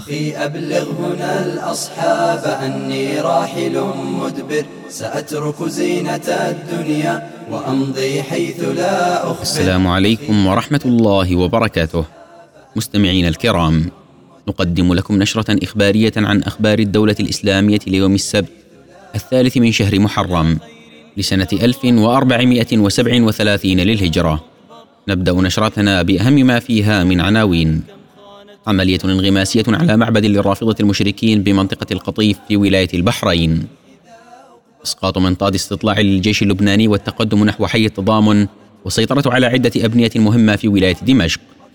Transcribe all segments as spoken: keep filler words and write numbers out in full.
أخي أبلغ هنا الأصحاب أني راحل مدبر، سأترك زينة الدنيا وأمضي حيث لا أخبر. السلام عليكم ورحمة الله وبركاته. مستمعين الكرام، نقدم لكم نشرة إخبارية عن أخبار الدولة الإسلامية ليوم السبت الثالث من شهر محرم لسنة ألف وأربعمائة وسبع وثلاثين للهجرة. نبدأ نشرتنا بأهم ما فيها من عناوين. عملية انغماسية على معبد للرافضة المشركين بمنطقة القطيف في ولاية البحرين. إسقاط منطاد استطلاع للجيش اللبناني والتقدم نحو حي التضامن والسيطرة على عدة أبنية مهمة في ولاية دمشق.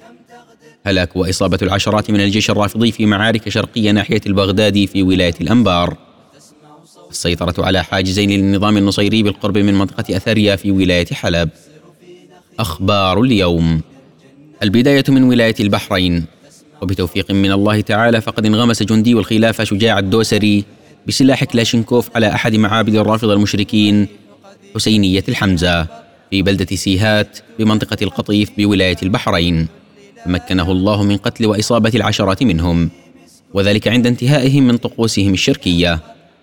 هلاك وإصابة العشرات من الجيش الرافضي في معارك شرقية ناحية البغدادي في ولاية الأنبار. السيطرة على حاجزين للنظام النصيري بالقرب من منطقة أثريا في ولاية حلب. أخبار اليوم. البداية من ولاية البحرين. وبتوفيق من الله تعالى فقد انغمس جندي الخلافة شجاع الدوسري بسلاح كلاشينكوف على أحد معابد الرافضة المشركين حسينية الحمزة في بلدة سيهات بمنطقة القطيف بولاية البحرين، مكنه الله من قتل وإصابة العشرات منهم، وذلك عند انتهائهم من طقوسهم الشركية،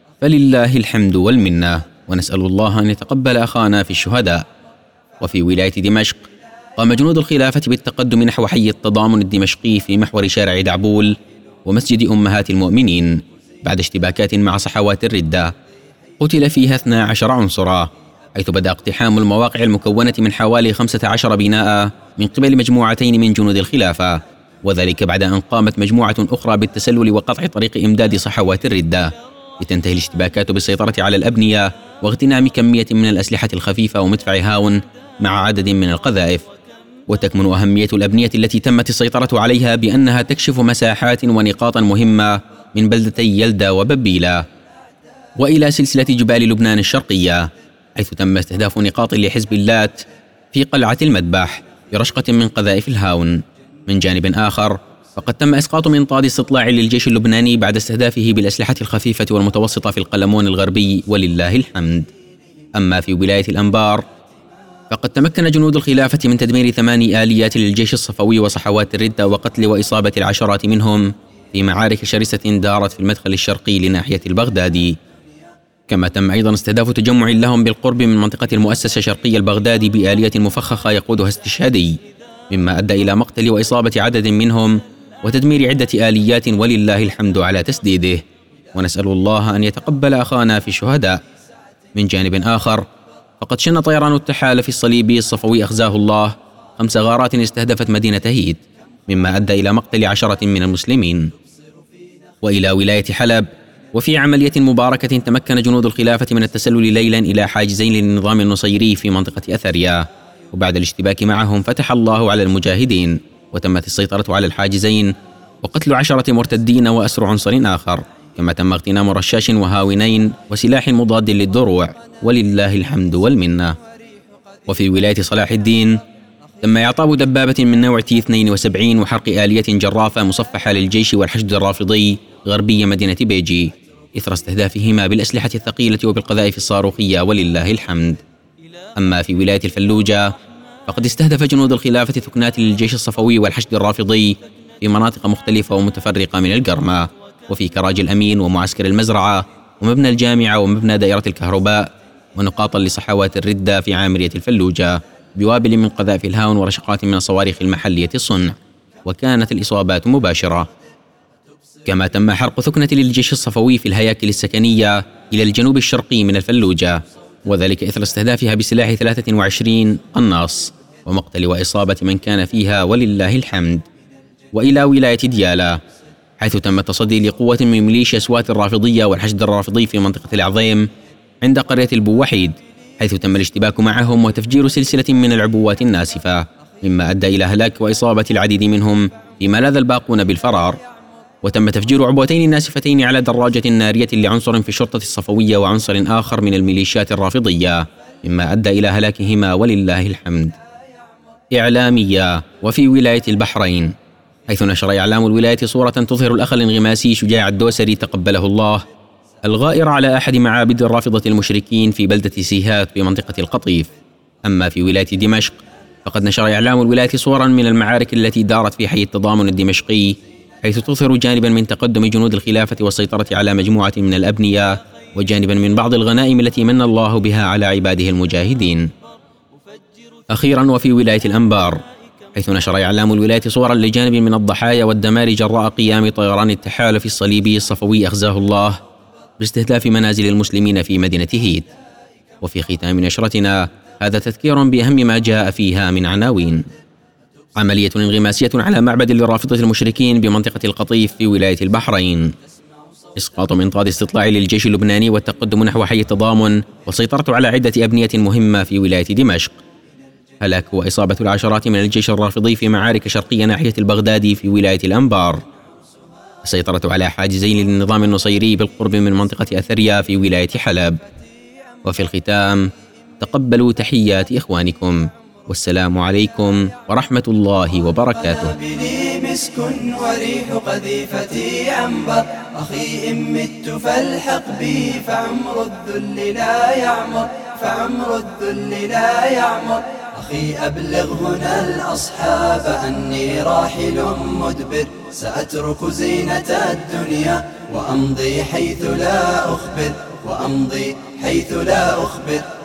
فلله الحمد والمنة، ونسأل الله أن يتقبل أخانا في الشهداء. وفي ولاية دمشق قام جنود الخلافة بالتقدم نحو حي التضامن الدمشقي في محور شارع دعبول ومسجد أمهات المؤمنين بعد اشتباكات مع صحوات الردة قتل فيها اثني عشر عنصرا، حيث بدأ اقتحام المواقع المكونة من حوالي خمسة عشر بناء من قبل مجموعتين من جنود الخلافة، وذلك بعد أن قامت مجموعة أخرى بالتسلل وقطع طريق إمداد صحوات الردة، لتنتهي الاشتباكات بالسيطرة على الأبنية واغتنام كمية من الأسلحة الخفيفة ومدفع هاون مع عدد من القذائف. وتكمن أهمية الأبنية التي تمت السيطرة عليها بأنها تكشف مساحات ونقاطا مهمة من بلدتي يلدا وببيلة، وإلى سلسلة جبال لبنان الشرقية، حيث تم استهداف نقاط لحزب اللات في قلعة المذبح برشقة من قذائف الهاون. من جانب آخر فقد تم إسقاط منطاد استطلاع للجيش اللبناني بعد استهدافه بالأسلحة الخفيفة والمتوسطة في القلمون الغربي، ولله الحمد. أما في ولاية الأنبار فقد تمكن جنود الخلافة من تدمير ثماني آليات للجيش الصفوي وصحوات الردة وقتل وإصابة العشرات منهم في معارك شرسة دارت في المدخل الشرقي لناحية البغدادي. كما تم أيضا استهداف تجمع لهم بالقرب من منطقة المؤسسة شرقي البغدادي بآلية مفخخة يقودها استشهادي، مما أدى إلى مقتل وإصابة عدد منهم وتدمير عدة آليات، ولله الحمد على تسديده، ونسأل الله أن يتقبل أخانا في الشهداء. من جانب آخر فقد شن طيران التحالف الصليبي الصفوي أخزاه الله خمس غارات استهدفت مدينة هيد، مما أدى إلى مقتل عشرة من المسلمين. وإلى ولاية حلب، وفي عملية مباركة تمكن جنود الخلافة من التسلل ليلا إلى حاجزين للنظام النصيري في منطقة أثريا، وبعد الاشتباك معهم فتح الله على المجاهدين وتمت السيطرة على الحاجزين وقتل عشرة مرتدين وأسر عنصر آخر، كما تم اغتنام رشاش وهاونين وسلاح مضاد للدروع، ولله الحمد والمنة. وفي ولاية صلاح الدين تم إعطاب دبابة من نوع تي اثنين وسبعين وحرق آلية جرافة مصفحة للجيش والحشد الرافضي غربي مدينة بيجي إثر استهدافهما بالأسلحة الثقيلة وبالقذائف الصاروخية، ولله الحمد. أما في ولاية الفلوجة فقد استهدف جنود الخلافة ثكنات للجيش الصفوي والحشد الرافضي في مناطق مختلفة ومتفرقة من القرمة، وفي كراج الأمين ومعسكر المزرعة ومبنى الجامعة ومبنى دائرة الكهرباء، ونقاطا لصحوات الردة في عامرية الفلوجة بوابل من قذائف الهاون ورشقات من الصواريخ المحلية الصنع، وكانت الإصابات مباشرة. كما تم حرق ثكنة للجيش الصفوي في الهياكل السكنية إلى الجنوب الشرقي من الفلوجة، وذلك إثر استهدافها بسلاح ثلاثة وعشرين قناص ومقتل وإصابة من كان فيها، ولله الحمد. وإلى ولاية ديالى، حيث تم التصدي لقوة من ميليشيا سوات الرافضية والحشد الرافضي في منطقة العظيم عند قرية البوحيد، حيث تم الاشتباك معهم وتفجير سلسلة من العبوات الناسفة، مما أدى إلى هلاك وإصابة العديد منهم، فيما لاذ الباقون بالفرار. وتم تفجير عبوتين ناسفتين على دراجة نارية لعنصر في الشرطة الصفوية وعنصر آخر من الميليشيات الرافضية، مما أدى إلى هلاكهما، ولله الحمد. إعلامية. وفي ولاية البحرين، حيث نشر إعلام الولاية صورة تظهر الأخ الانغماسي شجاع الدوسري تقبله الله الغائر على أحد معابد الرافضة المشركين في بلدة سيهات في منطقة القطيف. أما في ولاية دمشق فقد نشر إعلام الولاية صورا من المعارك التي دارت في حي التضامن الدمشقي حيث تظهر جانبا من تقدم جنود الخلافة والسيطرة على مجموعة من الأبنية، وجانبا من بعض الغنائم التي من الله بها على عباده المجاهدين. أخيرا، وفي ولاية الأنبار، حيث نشر إعلام الولاية صورا لجانب من الضحايا والدمار جراء قيام طيران التحالف الصليبي الصفوي أخزاه الله باستهداف منازل المسلمين في مدينة هيت. وفي ختام نشرتنا هذا تذكير بأهم ما جاء فيها من عناوين: عملية انغماسية على معبد للرافضة المشركين بمنطقة القطيف في ولاية البحرين، إسقاط منطاد استطلاع للجيش اللبناني والتقدم نحو حي التضامن والسيطرة على عدة أبنية مهمة في ولاية دمشق، هلاك وإصابة العشرات من الجيش الرافضي في معارك شرقية ناحية البغدادي في ولاية الأنبار، السيطرة على حاجزين للنظام النصيري بالقرب من منطقة أثريا في ولاية حلب. وفي الختام، تقبلوا تحيات إخوانكم، والسلام عليكم ورحمة الله وبركاته. مسك وريح قذيفتي عنبر، أخي إن مت فالحق بي فعمر الذل لا يعمر، فعمر الذل لا يعمر. أخي أبلغ هنا الأصحاب أني راحل مدبر، سأترك زينة الدنيا وأمضي حيث لا أخبر، وأمضي حيث لا أخبر.